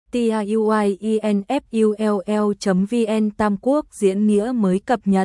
tiuinfull.vn Tam Quốc diễn nghĩa mới cập nhật.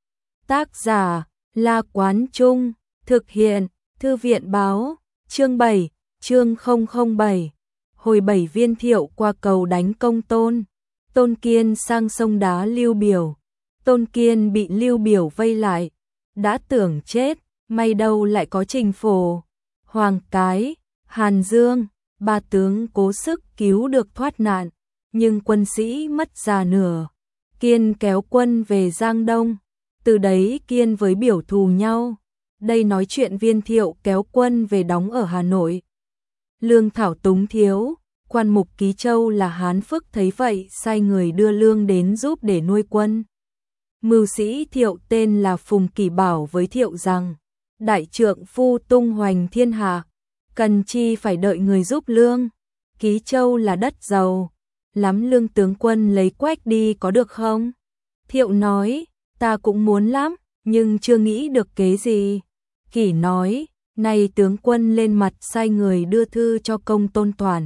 Tác giả La Quán Trung, thực hiện Thư viện Báo, chương 7, chương 007. Hồi 7 Viên Thiệu qua cầu đánh Công Tôn. Tôn Kiên sang sông đá Lưu Biểu. Tôn Kiên bị Lưu Biểu vây lại, đã tưởng chết, may đâu lại có Trình Phổ, Hoàng Cái, Hàn Dương, ba tướng cố sức cứu được thoát nạn, nhưng quân sĩ mất già nửa. Kiên kéo quân về Giang Đông, từ đấy Kiên với Biểu thù nhau. Đây nói chuyện Viên Thiệu kéo quân về đóng ở Hà Nội. Lương thảo túng thiếu, quan mục Ký Châu là Hán Phức thấy vậy sai người đưa lương đến giúp để nuôi quân. Mưu sĩ Thiệu tên là Phùng Kỷ bảo với Thiệu rằng, đại trượng phu tung hoành thiên hạ, cần chi phải đợi người giúp lương. Ký Châu là đất giàu, lắm lương tướng quân lấy quách đi có được không? Thiệu nói, ta cũng muốn lắm, nhưng chưa nghĩ được kế gì. Kỷ nói, này tướng quân lên mặt sai người đưa thư cho Công Tôn Toản,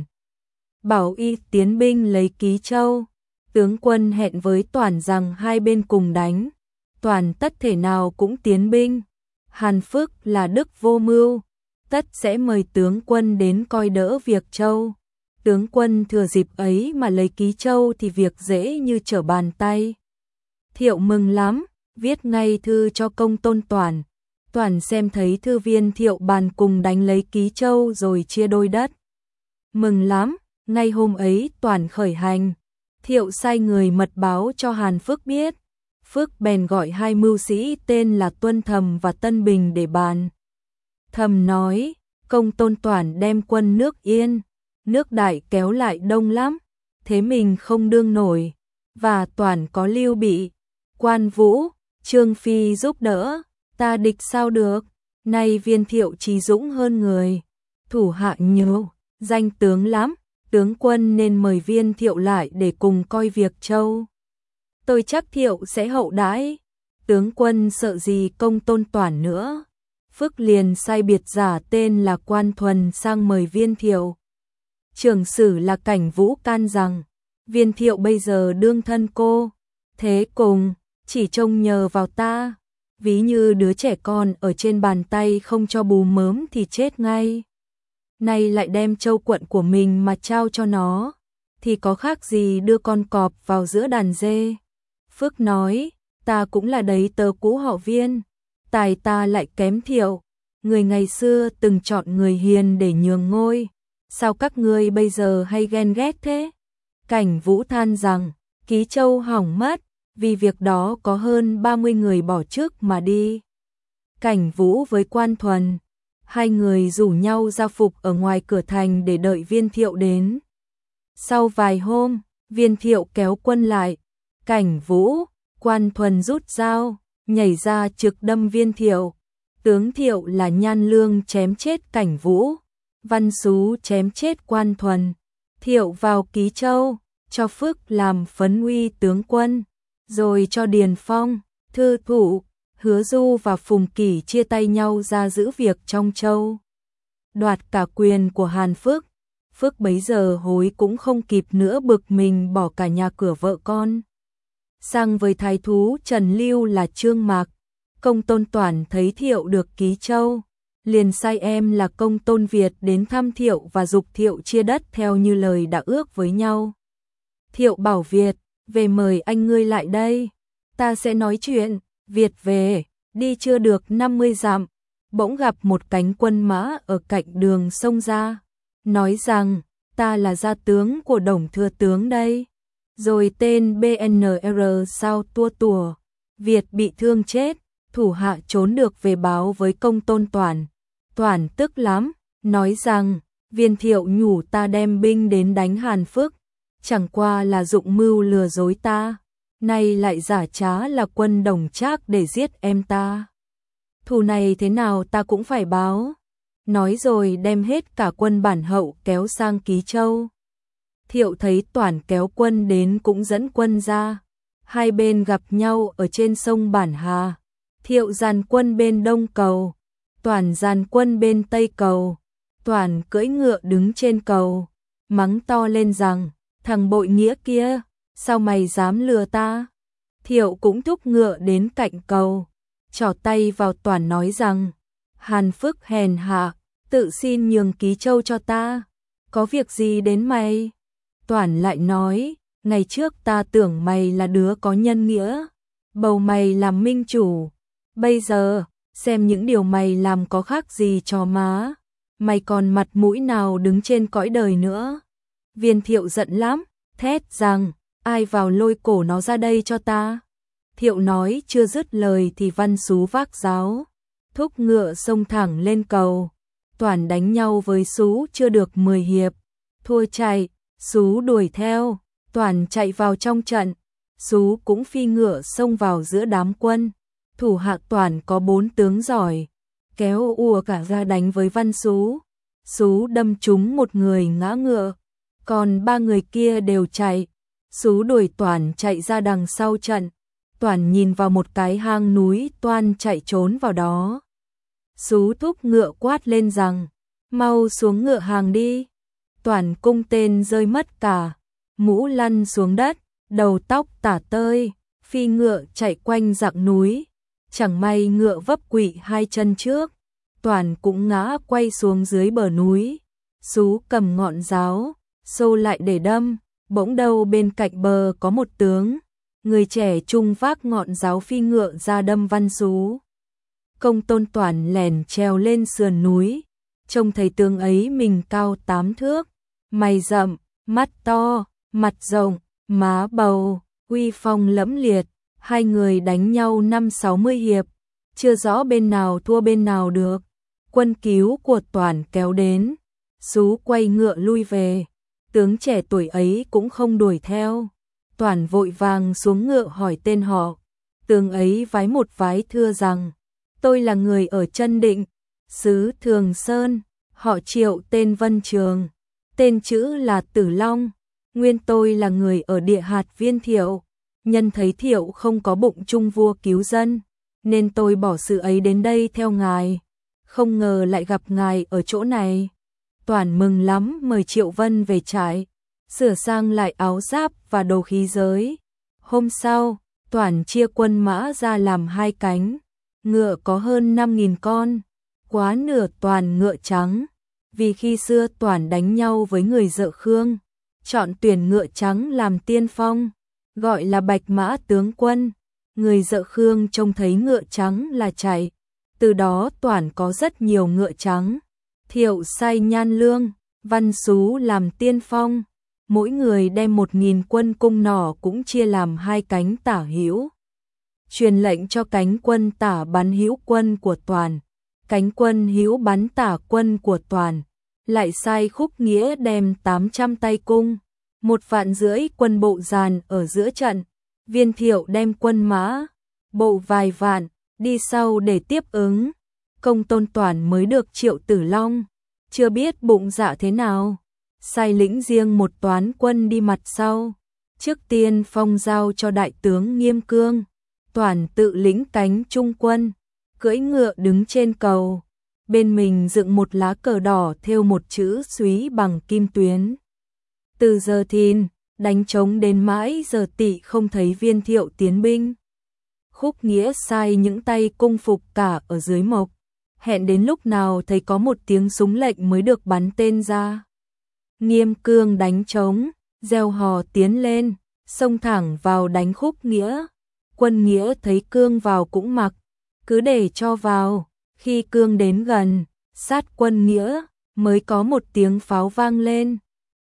bảo y tiến binh lấy Ký Châu. Tướng quân hẹn với Toản rằng hai bên cùng đánh, Toản tất thể nào cũng tiến binh. Hàn Phức là đức vô mưu, tất sẽ mời tướng quân đến coi đỡ việc Châu. Tướng quân thừa dịp ấy mà lấy Ký Châu thì việc dễ như trở bàn tay. Thiệu mừng lắm, viết ngay thư cho Công Tôn Toản. Toản xem thấy thư Viên Thiệu bàn cùng đánh lấy Ký Châu rồi chia đôi đất. Mừng lắm, ngay hôm ấy Toản khởi hành. Thiệu sai người mật báo cho Hàn Phức biết. Phức bèn gọi hai mưu sĩ tên là Tuân Thầm và Tân Bình để bàn. Thầm nói, Công Tôn Toản đem quân nước Yên, nước Đại kéo lại đông lắm, thế mình không đương nổi, và Toản có Lưu Bị, Quan Vũ, Trương Phi giúp đỡ, ta địch sao được. Nay Viên Thiệu trí dũng hơn người, thủ hạ nhiều, danh tướng lắm, tướng quân nên mời Viên Thiệu lại để cùng coi việc Châu. Tôi chắc Thiệu sẽ hậu đãi, tướng quân sợ gì Công Tôn Toản nữa. Phức liền sai biệt giả tên là Quan Thuần sang mời Viên Thiệu. Trưởng sử là Cảnh Vũ can rằng, Viên Thiệu bây giờ đương thân cô, thế cùng, chỉ trông nhờ vào ta, ví như đứa trẻ con ở trên bàn tay không cho bú mớm thì chết ngay. Nay lại đem châu quận của mình mà trao cho nó, thì có khác gì đưa con cọp vào giữa đàn dê. Phức nói, ta cũng là đấy tớ cũ họ Viên, tài ta lại kém Thiệu, người ngày xưa từng chọn người hiền để nhường ngôi, sao các ngươi bây giờ hay ghen ghét thế? Cảnh Vũ than rằng, Ký Châu hỏng mất, vì việc đó có hơn 30 người bỏ chức mà đi. Cảnh Vũ với Quan Thuần, hai người rủ nhau ra phục ở ngoài cửa thành để đợi Viên Thiệu đến. Sau vài hôm, Viên Thiệu kéo quân lại, Cảnh Vũ, Quan Thuần rút dao, nhảy ra trực đâm Viên Thiệu. Tướng Thiệu là Nhan Lương chém chết Cảnh Vũ, Văn Sú chém chết Quan Thuần. Thiệu vào Ký Châu, cho Phức làm phấn uy tướng quân, rồi cho Điền Phong, Thư Thụ, Hứa Du và Phùng Kỷ chia tay nhau ra giữ việc trong Châu. Đoạt cả quyền của Hàn Phức, Phức bấy giờ hối cũng không kịp nữa, bực mình bỏ cả nhà cửa vợ con. Sang với thái thú Trần Lưu là Trương Mạc. Công Tôn Toản thấy Thiệu được Ký Châu, liền sai em là Công Tôn Việt đến thăm Thiệu và giục Thiệu chia đất theo như lời đã ước với nhau. Thiệu bảo Việt, về mời anh ngươi lại đây, ta sẽ nói chuyện. Việt về, đi chưa được 50 dặm, bỗng gặp một cánh quân mã ở cạnh đường sông ra, nói rằng, ta là gia tướng của Đồng Thừa tướng đây. Rồi tên BNR sao tua tùa, Việt bị thương chết, thủ hạ trốn được về báo với Công Tôn Toản. Toản tức lắm, nói rằng, Viên Thiệu nhủ ta đem binh đến đánh Hàn Phức, chẳng qua là dụng mưu lừa dối ta, nay lại giả trá là quân Đồng Trác để giết em ta. Thù này thế nào ta cũng phải báo. Nói rồi đem hết cả quân bản hậu kéo sang Ký Châu. Thiệu thấy Toản kéo quân đến cũng dẫn quân ra. Hai bên gặp nhau ở trên sông Bản Hà. Thiệu dàn quân bên đông cầu, Toản dàn quân bên tây cầu. Toản cưỡi ngựa đứng trên cầu, mắng to lên rằng, thằng bội nghĩa kia, sao mày dám lừa ta? Thiệu cũng thúc ngựa đến cạnh cầu, trỏ tay vào Toản nói rằng, Hàn Phức hèn hạ, tự xin nhường Ký Châu cho ta, có việc gì đến mày? Toản lại nói, ngày trước ta tưởng mày là đứa có nhân nghĩa, bầu mày làm minh chủ, bây giờ, xem những điều mày làm có khác gì cho má, mày còn mặt mũi nào đứng trên cõi đời nữa. Viên Thiệu giận lắm, thét rằng, ai vào lôi cổ nó ra đây cho ta. Thiệu nói chưa dứt lời thì Văn Sú vác giáo, thúc ngựa xông thẳng lên cầu. Toản đánh nhau với Sú chưa được 10 hiệp, thua chạy, Sú đuổi theo, Toản chạy vào trong trận, Sú cũng phi ngựa xông vào giữa đám quân. Thủ hạ Toản có 4 tướng giỏi, kéo ùa cả ra đánh với Văn Sú. Sú đâm trúng một người ngã ngựa, còn 3 người kia đều chạy. Sú đuổi Toản chạy ra đằng sau trận. Toản nhìn vào một cái hang núi toan chạy trốn vào đó. Sú thúc ngựa quát lên rằng, mau xuống ngựa hàng đi. Toản cung tên rơi mất cả, mũ lăn xuống đất, đầu tóc tả tơi, phi ngựa chạy quanh dặng núi. Chẳng may ngựa vấp quỵ 2 chân trước, Toản cũng ngã quay xuống dưới bờ núi. Sú cầm ngọn giáo, xô lại để đâm, bỗng đâu bên cạnh bờ có một tướng, người trẻ trung vác ngọn giáo phi ngựa ra đâm Văn Sú. Công tôn Toản lèn trèo lên sườn núi, trông thấy tướng ấy mình cao 8 thước, mày rậm, mắt to, mặt rộng, má bầu, uy phong lẫm liệt. Hai người đánh nhau 50-60 hiệp, chưa rõ bên nào thua bên nào được. Quân cứu của Toản kéo đến, Sú quay ngựa lui về, tướng trẻ tuổi ấy cũng không đuổi theo. Toản vội vàng xuống ngựa hỏi tên họ, tướng ấy vái một vái thưa rằng, tôi là người ở Chân Định, xứ Thường Sơn, họ Triệu tên Vân Trường, tên chữ là Tử Long, nguyên tôi là người ở địa hạt Viên Thiệu. Nhân thấy Thiệu không có bụng chung vua cứu dân, nên tôi bỏ sự ấy đến đây theo ngài, không ngờ lại gặp ngài ở chỗ này. Toản mừng lắm mời Triệu Vân về trại, sửa sang lại áo giáp và đồ khí giới. Hôm sau, Toản chia quân mã ra làm 2 cánh, ngựa có hơn 5.000 con, quá nửa toàn ngựa trắng, vì khi xưa Toản đánh nhau với người Dợ Khương, chọn tuyển ngựa trắng làm tiên phong, gọi là Bạch Mã tướng quân. Người Dợ Khương trông thấy ngựa trắng là chạy, từ đó Toản có rất nhiều ngựa trắng. Thiệu sai Nhan Lương, Văn Sú làm tiên phong, mỗi người đem 1.000 quân cung nỏ cũng chia làm 2 cánh tả hữu. Truyền lệnh cho cánh quân tả bắn hữu quân của Toản, cánh quân hữu bắn tả quân của Toản. Lại sai Khúc Nghĩa đem 800 tay cung, 1,5 vạn quân bộ dàn ở giữa trận. Viên Thiệu đem quân mã, bộ vài vạn, đi sau để tiếp ứng. Công tôn Toản mới được Triệu Tử Long, chưa biết bụng dạ thế nào, sai lĩnh riêng một toán quân đi mặt sau. Trước tiên phong giao cho đại tướng Nghiêm Cương, Toản tự lĩnh cánh trung quân, cưỡi ngựa đứng trên cầu, bên mình dựng một lá cờ đỏ thêu một chữ Súy bằng kim tuyến. Từ giờ Thìn, đánh trống đến mãi giờ Tỵ không thấy Viên Thiệu tiến binh. Khúc Nghĩa sai những tay cung phục cả ở dưới mộc, hẹn đến lúc nào thấy có một tiếng súng lệnh mới được bắn tên ra. Nghiêm Cương đánh trống, reo hò tiến lên, xông thẳng vào đánh Khúc Nghĩa. Quân Nghĩa thấy Cương vào cũng mặc, cứ để cho vào. Khi Cương đến gần, sát quân Nghĩa, mới có một tiếng pháo vang lên.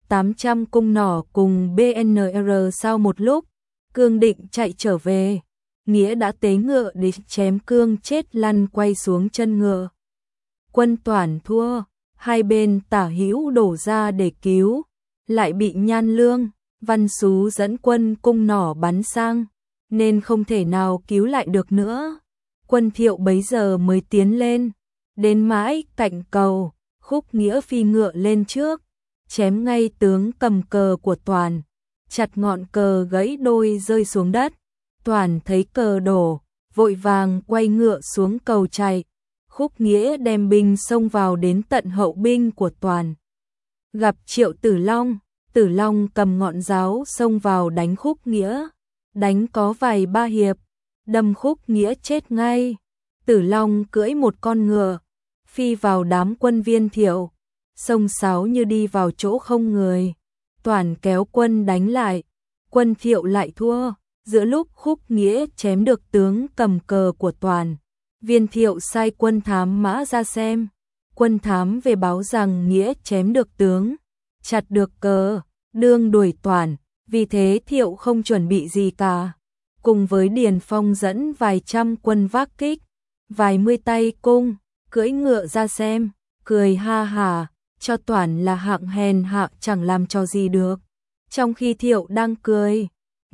800 cung nỏ cùng BNR sau một lúc, Cương định chạy trở về. Nghĩa đã tế ngựa để chém Cương chết lăn quay xuống chân ngựa. Quân Toản thua, hai bên tả hữu đổ ra để cứu, lại bị Nhan Lương, Văn Sú dẫn quân cung nỏ bắn sang, nên không thể nào cứu lại được nữa. Quân Thiệu bấy giờ mới tiến lên, đến mãi cạnh cầu, Khúc Nghĩa phi ngựa lên trước, chém ngay tướng cầm cờ của Toản, chặt ngọn cờ gãy đôi rơi xuống đất. Toản thấy cờ đổ, vội vàng quay ngựa xuống cầu chạy. Khúc Nghĩa đem binh xông vào đến tận hậu binh của Toản. Gặp Triệu Tử Long, Tử Long cầm ngọn giáo xông vào đánh Khúc Nghĩa, đánh có vài ba hiệp, đâm Khúc Nghĩa chết ngay. Tử Long cưỡi một con ngựa, phi vào đám quân Viên Thiệu, xông xáo như đi vào chỗ không người. Toản kéo quân đánh lại, quân Thiệu lại thua. Giữa lúc Khúc Nghĩa chém được tướng cầm cờ của Toản, Viên Thiệu sai quân thám mã ra xem. Quân thám về báo rằng Nghĩa chém được tướng, chặt được cờ, đương đuổi Toản, vì thế Thiệu không chuẩn bị gì cả. Cùng với Điền Phong dẫn vài trăm quân vác kích, vài mươi tay cung, cưỡi ngựa ra xem, cười ha hả, cho Toản là hạng hèn hạ chẳng làm cho gì được. Trong khi Thiệu đang cười,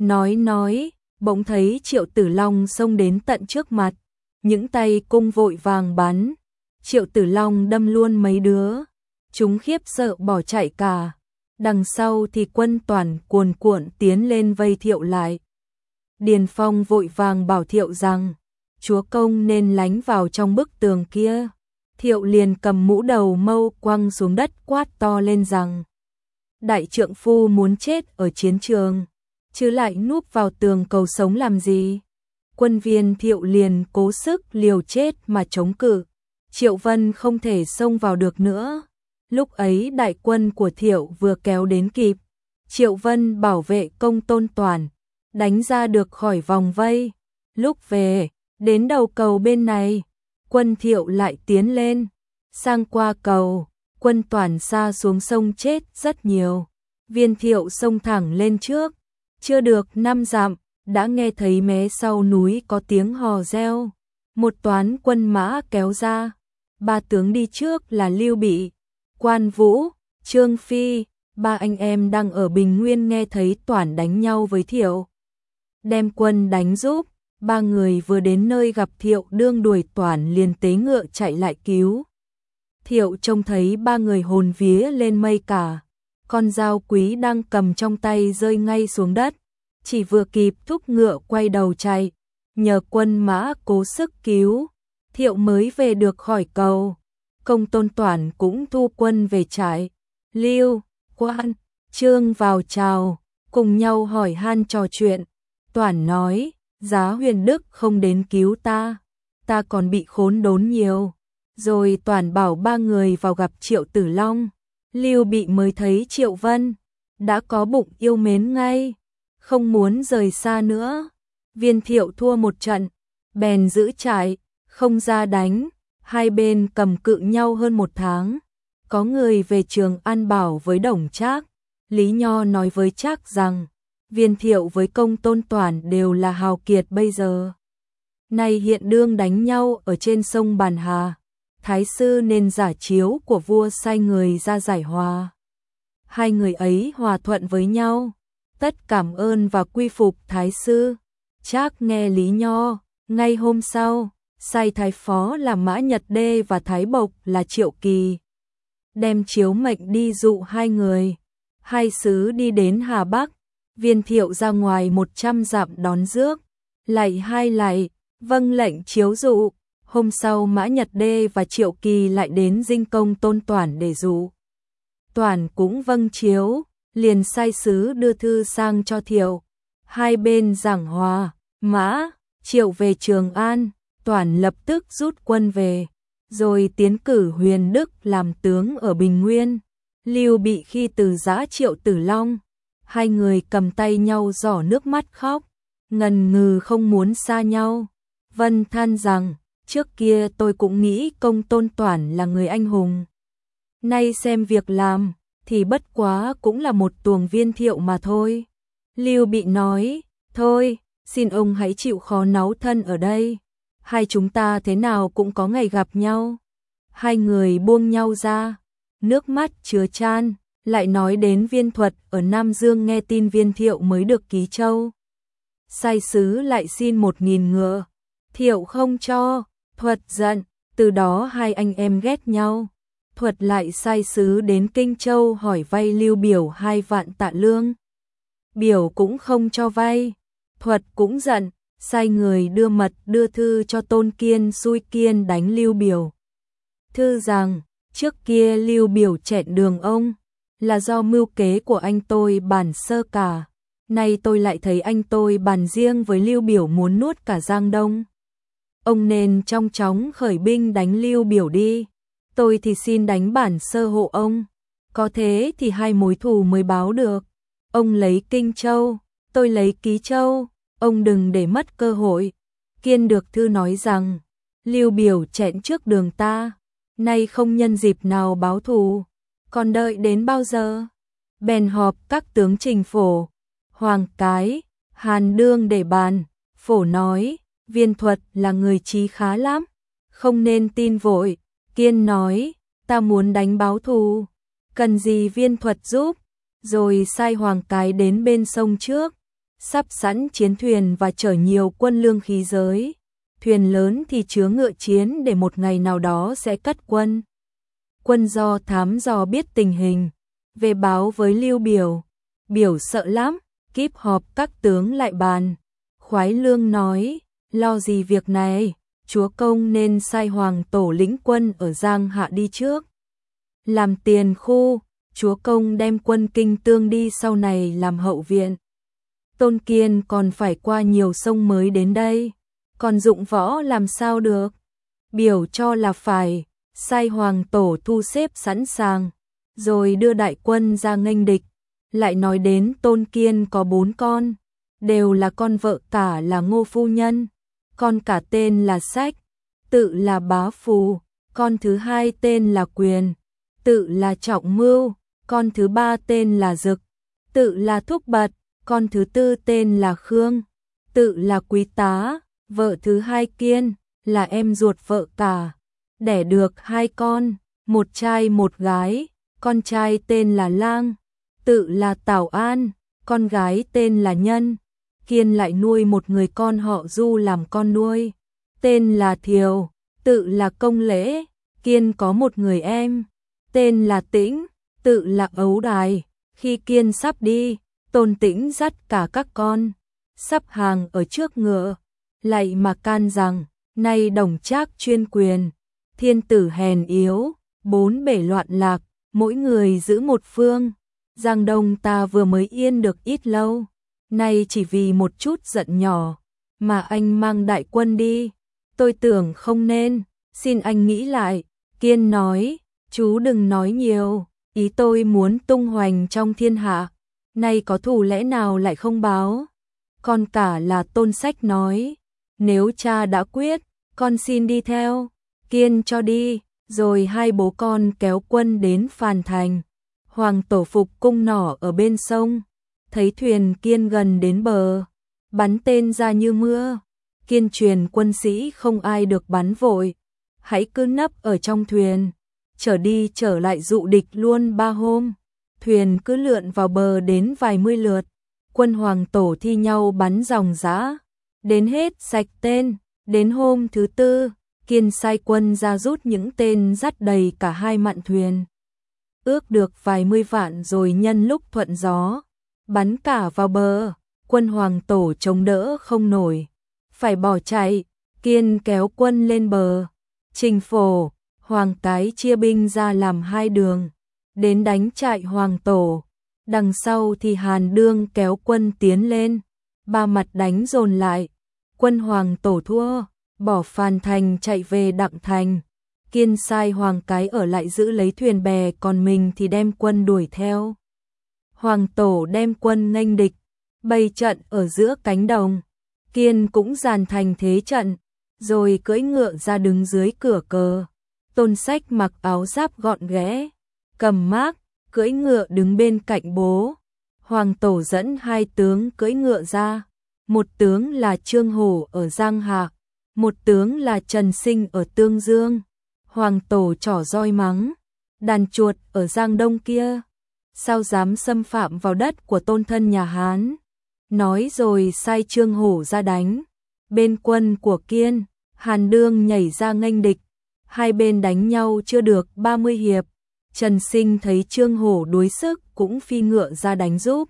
nói, bỗng thấy Triệu Tử Long xông đến tận trước mặt, những tay cung vội vàng bắn. Triệu Tử Long đâm luôn mấy đứa, chúng khiếp sợ bỏ chạy cả. Đằng sau thì quân Toản cuồn cuộn tiến lên vây Thiệu lại. Điền Phong vội vàng bảo Thiệu rằng, chúa công nên lánh vào trong bức tường kia. Thiệu liền cầm mũ đầu mâu quăng xuống đất quát to lên rằng, đại trượng phu muốn chết ở chiến trường, chứ lại núp vào tường cầu sống làm gì. Quân Viên Thiệu liền cố sức liều chết mà chống cự. Triệu Vân không thể xông vào được nữa. Lúc ấy đại quân của Thiệu vừa kéo đến kịp, Triệu Vân bảo vệ công tôn Toản, đánh ra được khỏi vòng vây. Lúc về, đến đầu cầu bên này, quân Thiệu lại tiến lên, sang qua cầu, quân Toản xa xuống sông chết rất nhiều. Viên Thiệu xông thẳng lên trước, chưa được 5 dặm, đã nghe thấy mé sau núi có tiếng hò reo. Một toán quân mã kéo ra, ba tướng đi trước là Lưu Bị, Quan Vũ, Trương Phi, ba anh em đang ở Bình Nguyên nghe thấy Toản đánh nhau với Thiệu. Đem quân đánh giúp, ba người vừa đến nơi gặp Thiệu đương đuổi Toản liền tế ngựa chạy lại cứu. Thiệu trông thấy ba người hồn vía lên mây cả, con dao quý đang cầm trong tay rơi ngay xuống đất, chỉ vừa kịp thúc ngựa quay đầu chạy, nhờ quân mã cố sức cứu, Thiệu mới về được khỏi cầu. Công tôn Toản cũng thu quân về trại. Lưu, Quan, Trương vào chào, cùng nhau hỏi han trò chuyện. Toản nói, Giá Huyền Đức không đến cứu ta còn bị khốn đốn nhiều. Rồi Toản bảo ba người vào gặp Triệu Tử Long. Lưu Bị mới thấy Triệu Vân, đã có bụng yêu mến ngay, không muốn rời xa nữa. Viên Thiệu thua một trận, bèn giữ trại, không ra đánh. Hai bên cầm cự nhau hơn 1 tháng. Có người về Trường An bảo với Đồng Trác, Lý Nho nói với Trác rằng, Viên Thiệu với công tôn Toản đều là hào kiệt bây giờ. Nay hiện đương đánh nhau ở trên sông Bàn Hà. Thái sư nên giả chiếu của vua sai người ra giải hòa. Hai người ấy hòa thuận với nhau, tất cảm ơn và quy phục Thái sư. Trác nghe Lý Nho, ngay hôm sau, sai Thái Phó là Mã Nhật Đê và Thái Bộc là Triệu Kỳ, đem chiếu mệnh đi dụ hai người. Hai sứ đi đến Hà Bắc, Viên Thiệu ra ngoài 100 dặm đón rước, lạy hai lạy, vâng lệnh chiếu dụ. Hôm sau Mã Nhật Đê và Triệu Kỳ lại đến dinh công tôn Toản để dụ. Toản cũng vâng chiếu, liền sai sứ đưa thư sang cho Thiệu. Hai bên giảng hòa, Mã, Triệu về Trường An. Toản lập tức rút quân về, rồi tiến cử Huyền Đức làm tướng ở Bình Nguyên. Lưu Bị khi từ giã Triệu Tử Long, hai người cầm tay nhau rỏ nước mắt khóc, ngần ngừ không muốn xa nhau. Vân than rằng, trước kia tôi cũng nghĩ công tôn Toản là người anh hùng. Nay xem việc làm, thì bất quá cũng là một tuồng Viên Thiệu mà thôi. Lưu Bị nói, thôi, xin ông hãy chịu khó náu thân ở đây. Hai chúng ta thế nào cũng có ngày gặp nhau. Hai người buông nhau ra, nước mắt chứa chan, lại nói đến Viên Thuật ở Nam Dương nghe tin Viên Thiệu mới được ký châu. Sai sứ lại xin 1000 ngựa, Thiệu không cho, Thuật giận, từ đó hai anh em ghét nhau. Thuật lại sai sứ đến Kinh Châu hỏi vay Lưu Biểu 2 vạn tạ lương. Biểu cũng không cho vay, Thuật cũng giận, sai người đưa thư cho Tôn Kiên xui Kiên đánh Lưu Biểu. Thư rằng, trước kia Lưu Biểu chẹn đường ông, là do mưu kế của anh tôi bàn sơ cả. Nay tôi lại thấy anh tôi bàn riêng với Lưu Biểu muốn nuốt cả Giang Đông. Ông nên trong chóng khởi binh đánh Lưu Biểu đi. Tôi thì xin đánh bản sơ hộ ông. Có thế thì hai mối thù mới báo được. Ông lấy Kinh Châu, tôi lấy Ký Châu. Ông đừng để mất cơ hội. Kiên được thư nói rằng Lưu Biểu chẹn trước đường ta, nay không nhân dịp nào báo thù, còn đợi đến bao giờ? Bèn họp các tướng trình Phổ, Hoàng Cái, Hàn Đương để bàn. Phổ nói, Viên Thuật là người trí khá lắm, không nên tin vội. Kiên nói, ta muốn đánh báo thù, cần gì Viên Thuật giúp? Rồi sai Hoàng Cái đến bên sông trước, sắp sẵn chiến thuyền và chở nhiều quân lương khí giới. Thuyền lớn thì chứa ngựa chiến để một ngày nào đó sẽ cất quân. Quân do thám dò biết tình hình, về báo với Lưu Biểu. Biểu sợ lắm, kíp họp các tướng lại bàn. Khoái Lương nói, lo gì việc này, chúa công nên sai Hoàng Tổ lĩnh quân ở Giang Hạ đi trước. Làm tiền khu, chúa công đem quân Kinh Tương đi sau này làm hậu viện. Tôn Kiên còn phải qua nhiều sông mới đến đây, còn dụng võ làm sao được. Biểu cho là phải, sai Hoàng Tổ thu xếp sẵn sàng, rồi đưa đại quân ra nghênh địch. Lại nói đến Tôn Kiên có 4 con, đều là con vợ cả là Ngô Phu Nhân. Con cả tên là Sách, tự là Bá Phù. Con thứ hai tên là Quyền, tự là Trọng Mưu. Con thứ ba tên là Dực, tự là Thúc Bật. Con thứ tư tên là Khương, tự là Quý Tá. Vợ thứ hai Kiên là em ruột vợ cả, đẻ được 2 con, một trai một gái. Con trai tên là Lang, tự là Tào An. Con gái tên là Nhân. Kiên lại nuôi một người con họ Du làm con nuôi, tên là Thiều, tự là Công Lễ. Kiên có một người em, tên là Tĩnh, tự là Ấu Đài. Khi Kiên sắp đi, Tôn Tĩnh dắt cả các con, sắp hàng ở trước ngựa, lại mà can rằng, nay Đồng Trác chuyên quyền, thiên tử hèn yếu, 4 bể loạn lạc, mỗi người giữ một phương. Giang Đông ta vừa mới yên được ít lâu, nay chỉ vì một chút giận nhỏ, mà anh mang đại quân đi, tôi tưởng không nên, xin anh nghĩ lại. Kiên nói, chú đừng nói nhiều, ý tôi muốn tung hoành trong thiên hạ, nay có thù lẽ nào lại không báo. Con cả là Tôn Sách nói, nếu cha đã quyết, con xin đi theo. Kiên cho đi, rồi hai bố con kéo quân đến Phàn Thành. Hoàng Tổ phục cung nỏ ở bên sông, thấy thuyền Kiên gần đến bờ, bắn tên ra như mưa. Kiên truyền quân sĩ không ai được bắn vội, hãy cứ nấp ở trong thuyền, trở đi trở lại dụ địch luôn 3 hôm. Thuyền cứ lượn vào bờ đến vài mươi lượt, quân Hoàng Tổ thi nhau bắn ròng rã, đến hết sạch tên. Đến hôm thứ tư, Kiên sai quân ra rút những tên dắt đầy cả 2 mạn thuyền, ước được vài mươi vạn, rồi nhân lúc thuận gió, bắn cả vào bờ. Quân Hoàng Tổ chống đỡ không nổi, phải bỏ chạy. Kiên kéo quân lên bờ, Trình Phổ, Hoàng Cái chia binh ra làm 2 đường, đến đánh trại Hoàng Tổ. Đằng sau thì Hàn Đương kéo quân tiến lên, 3 mặt đánh dồn lại. Quân Hoàng Tổ thua, bỏ Phàn Thành chạy về Đặng Thành. Kiên sai Hoàng Cái ở lại giữ lấy thuyền bè, còn mình thì đem quân đuổi theo. Hoàng Tổ đem quân nghênh địch, bày trận ở giữa cánh đồng. Kiên cũng dàn thành thế trận, rồi cưỡi ngựa ra đứng dưới cửa cờ. Tôn Sách mặc áo giáp gọn ghẽ, cầm mác, cưỡi ngựa đứng bên cạnh bố. Hoàng Tổ dẫn 2 tướng cưỡi ngựa ra, một tướng là Trương Hổ ở Giang Hạ, một tướng là Trần Sinh ở Tương Dương. Hoàng Tổ trỏ roi mắng, đàn chuột ở Giang Đông kia, sao dám xâm phạm vào đất của tôn thân nhà Hán. Nói rồi sai Trương Hổ ra đánh. Bên quân của Kiên, Hàn Đương nhảy ra nghênh địch, hai bên đánh nhau chưa được 30 hiệp. Trần Sinh thấy Trương Hổ đuối sức cũng phi ngựa ra đánh giúp.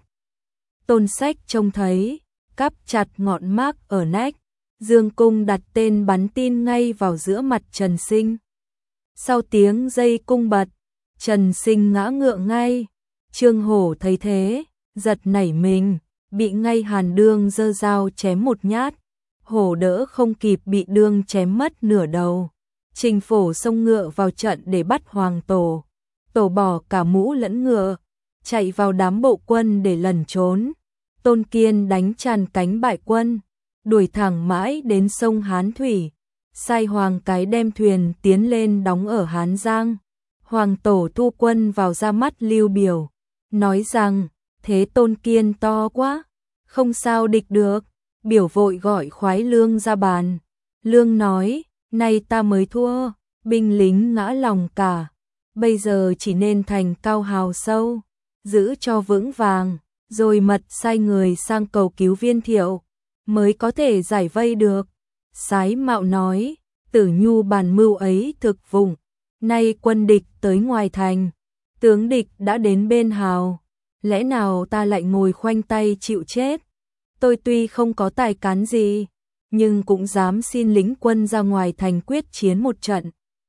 Tôn Sách trông thấy, cắp chặt ngọn mác ở nách, dương cung đặt tên bắn tin ngay vào giữa mặt Trần Sinh. Sau tiếng dây cung bật, Trần Sinh ngã ngựa ngay. Trương Hổ thấy thế, giật nảy mình, bị ngay Hàn Đương giơ dao chém một nhát. Hổ đỡ không kịp bị đương chém mất nửa đầu. Trình Phổ xông ngựa vào trận để bắt Hoàng Tổ. Tổ bỏ cả mũ lẫn ngựa, chạy vào đám bộ quân để lẩn trốn. Tôn Kiên đánh tràn cánh bại quân, đuổi thẳng mãi đến sông Hán Thủy, sai Hoàng Cái đem thuyền tiến lên đóng ở Hán Giang. Hoàng Tổ thu quân vào ra mắt Lưu Biểu, nói rằng, thế Tôn Kiên to quá, không sao địch được. Biểu vội gọi Khoái Lương ra bàn. Lương nói, nay ta mới thua, binh lính ngã lòng cả, bây giờ chỉ nên thành cao hào sâu, giữ cho vững vàng, rồi mật sai người sang cầu cứu Viên Thiệu, mới có thể giải vây được. Sái Mạo nói, Tử Nhu bàn mưu ấy thực vụng, nay quân địch tới ngoài thành, tướng địch đã đến bên hào, lẽ nào ta lại ngồi khoanh tay chịu chết? Tôi tuy không có tài cán gì, nhưng cũng dám xin lĩnh quân ra ngoài thành quyết chiến một trận.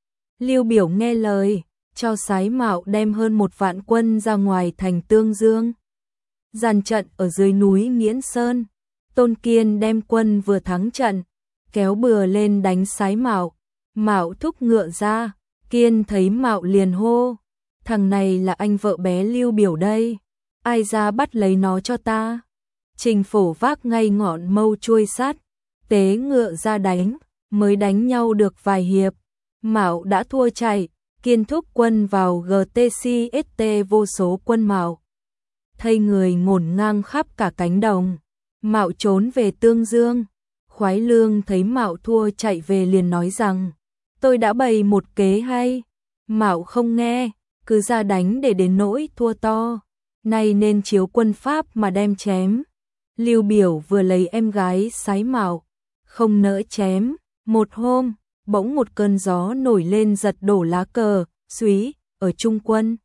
Lưu Biểu nghe lời, cho Sái Mạo đem hơn 1 vạn quân ra ngoài thành Tương Dương. Dàn trận ở dưới núi Nghiễn Sơn, Tôn Kiên đem quân vừa thắng trận, kéo bừa lên đánh Sái Mạo. Mạo thúc ngựa ra, Kiên thấy Mạo liền hô, thằng này là anh vợ bé Lưu Biểu đây, ai ra bắt lấy nó cho ta. Trình Phổ vác ngay ngọn mâu chuôi sắt, tế ngựa ra đánh, mới đánh nhau được vài hiệp, Mạo đã thua chạy. Kiên thúc quân vào GTCST, vô số quân Mạo thay người ngổn ngang khắp cả cánh đồng. Mạo trốn về Tương Dương. Khoái Lương thấy Mạo thua chạy về liền nói rằng, tôi đã bày một kế hay. Mạo không nghe, cứ ra đánh để đến nỗi thua to, nay nên chiếu quân Pháp mà đem chém. Lưu Biểu vừa lấy em gái Sái Mạo, không nỡ chém. Một hôm, bỗng một cơn gió nổi lên giật đổ lá cờ, súy, ở trung quân.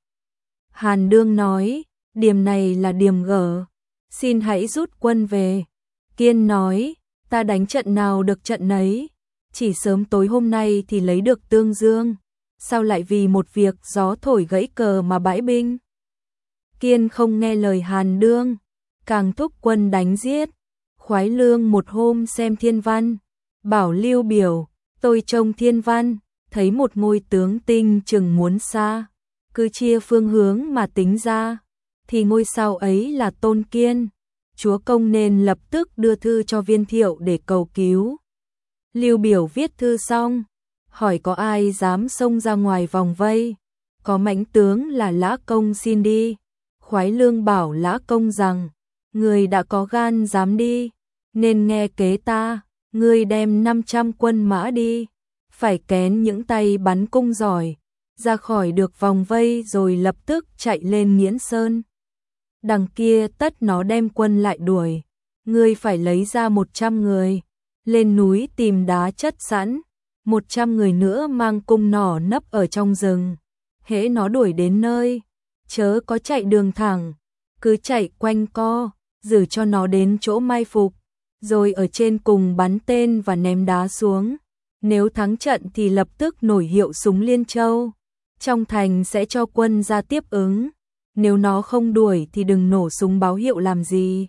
Hàn Đương nói, điểm này là điểm gở, xin hãy rút quân về. Kiên nói, ta đánh trận nào được trận nấy, chỉ sớm tối hôm nay thì lấy được Tương Dương, sao lại vì một việc gió thổi gãy cờ mà bãi binh. Kiên không nghe lời Hàn Đương, càng thúc quân đánh giết. Khoái Lương một hôm xem thiên văn, bảo Lưu Biểu, tôi trông thiên văn, thấy một ngôi tướng tinh chừng muốn xa, cứ chia phương hướng mà tính ra, thì ngôi sao ấy là Tôn Kiên. Chúa công nên lập tức đưa thư cho Viên Thiệu để cầu cứu. Lưu Biểu viết thư xong, hỏi có ai dám xông ra ngoài vòng vây, có mãnh tướng là Lã Công xin đi. Khoái Lương bảo Lã Công rằng, người đã có gan dám đi, nên nghe kế ta, ngươi đem 500 quân mã đi, phải kén những tay bắn cung giỏi, ra khỏi được vòng vây rồi lập tức chạy lên Nghiễn Sơn. Đằng kia tất nó đem quân lại đuổi, ngươi phải lấy ra 100 người, lên núi tìm đá chất sẵn, 100 người nữa mang cung nỏ nấp ở trong rừng, hễ nó đuổi đến nơi, chớ có chạy đường thẳng, cứ chạy quanh co, giữ cho nó đến chỗ mai phục, rồi ở trên cùng bắn tên và ném đá xuống. Nếu thắng trận thì lập tức nổi hiệu súng Liên Châu, trong thành sẽ cho quân ra tiếp ứng. Nếu nó không đuổi thì đừng nổ súng báo hiệu làm gì,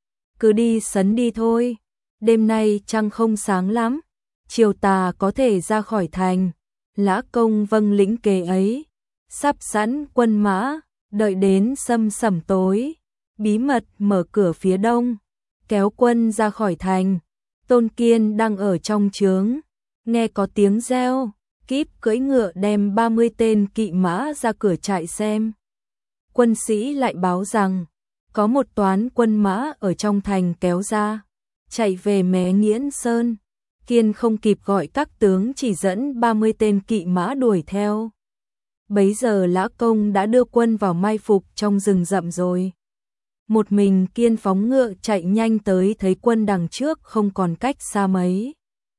cứ đi sấn đi thôi. Đêm nay trăng không sáng lắm, chiều tà có thể ra khỏi thành. Lã Công vâng lĩnh kế ấy, sắp sẵn quân mã, đợi đến sâm sẩm tối, bí mật mở cửa phía đông, kéo quân ra khỏi thành. Tôn Kiên đang ở trong trướng, nghe có tiếng reo, kíp cưỡi ngựa đem 30 tên kỵ mã ra cửa trại xem. Quân sĩ lại báo rằng, có một toán quân mã ở trong thành kéo ra, chạy về mé Nghiễn Sơn. Kiên không kịp gọi các tướng, chỉ dẫn 30 tên kỵ mã đuổi theo. Bấy giờ Lã Công đã đưa quân vào mai phục trong rừng rậm rồi. Một mình Kiên phóng ngựa chạy nhanh tới, thấy quân đằng trước không còn cách xa mấy.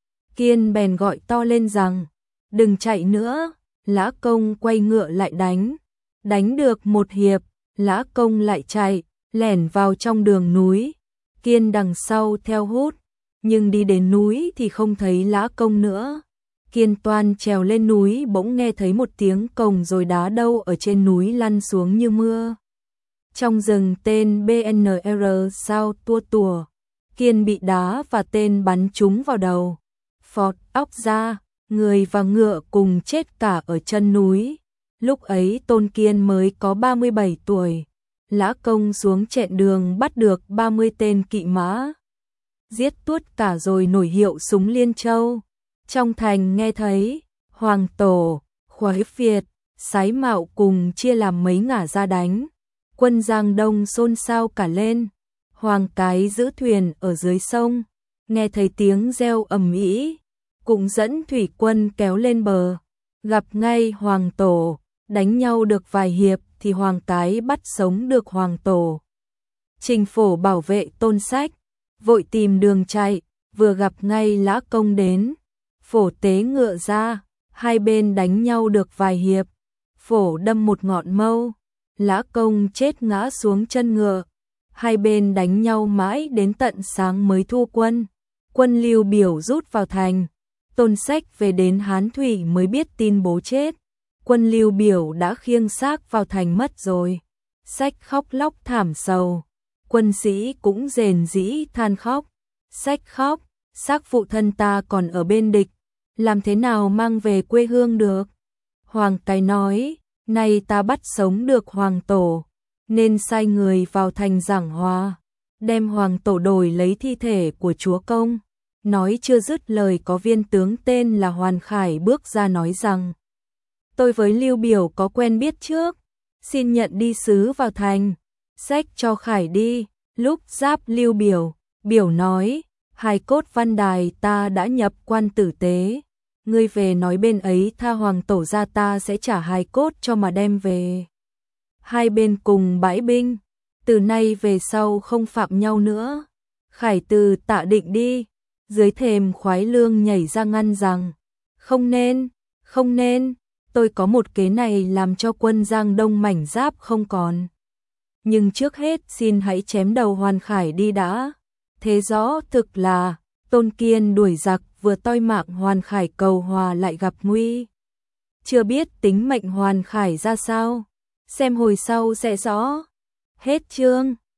Kiên bèn gọi to lên rằng, đừng chạy nữa. Lã Công quay ngựa lại đánh. Đánh được một hiệp, Lã Công lại chạy, lẻn vào trong đường núi. Kiên đằng sau theo hút, nhưng đi đến núi thì không thấy Lã Công nữa. Kiên toan trèo lên núi, bỗng nghe thấy một tiếng cồng rồi đá đâu ở trên núi lăn xuống như mưa. Trong rừng tên BNR sao tua tùa, Kiên bị đá và tên bắn trúng vào đầu, phọt óc ra, người và ngựa cùng chết cả ở chân núi. Lúc ấy Tôn Kiên mới có 37 tuổi, Lã Công xuống chẹn đường bắt được 30 tên kỵ mã, giết tuốt cả rồi nổi hiệu súng Liên Châu. Trong thành nghe thấy, Hoàng Tổ, Khoái Việt, Sái Mạo cùng chia làm mấy ngả ra đánh. Quân Giang Đông xôn xao cả lên. Hoàng Cái giữ thuyền ở dưới sông, nghe thấy tiếng reo ầm ĩ, cũng dẫn thủy quân kéo lên bờ, gặp ngay Hoàng Tổ, đánh nhau được vài hiệp thì Hoàng Cái bắt sống được Hoàng Tổ. Trình Phổ bảo vệ Tôn Sách, vội tìm đường chạy, vừa gặp ngay Lã Công đến. Phổ tế ngựa ra, hai bên đánh nhau được vài hiệp, Phổ đâm một ngọn mâu, Lã Công chết ngã xuống chân ngựa. Hai bên đánh nhau mãi đến tận sáng mới thua quân. Quân Lưu Biểu rút vào thành. Tôn Sách về đến Hán Thủy mới biết tin bố chết. Quân Lưu Biểu đã khiêng xác vào thành mất rồi. Sách khóc lóc thảm sầu. Quân sĩ cũng rền rĩ than khóc. Sách khóc, xác phụ thân ta còn ở bên địch, làm thế nào mang về quê hương được? Hoàng Cái nói, nay ta bắt sống được Hoàng Tổ, nên sai người vào thành giảng hòa, đem Hoàng Tổ đổi lấy thi thể của chúa công. Nói chưa dứt lời có viên tướng tên là Hoàn Khải bước ra nói rằng, tôi với Lưu Biểu có quen biết trước, xin nhận đi sứ vào thành. Sách cho Khải đi. Lúc giáp Lưu Biểu, Biểu nói, hài cốt Văn Đài ta đã nhập quan tử tế, ngươi về nói bên ấy tha Hoàng Tổ ra, ta sẽ trả hài cốt cho mà đem về. Hai bên cùng bãi binh, từ nay về sau không phạm nhau nữa. Khải từ tạ định đi, dưới thềm Khoái Lương nhảy ra ngăn rằng, không nên, tôi có một kế này làm cho quân Giang Đông mảnh giáp không còn. Nhưng trước hết xin hãy chém đầu Hoàn Khải đi đã. Thế rõ thực là Tôn Kiên đuổi giặc vừa toi mạng Hoàn Khải cầu hòa lại gặp nguy. Chưa biết tính mệnh Hoàn Khải ra sao, xem hồi sau sẽ rõ. Hết chương.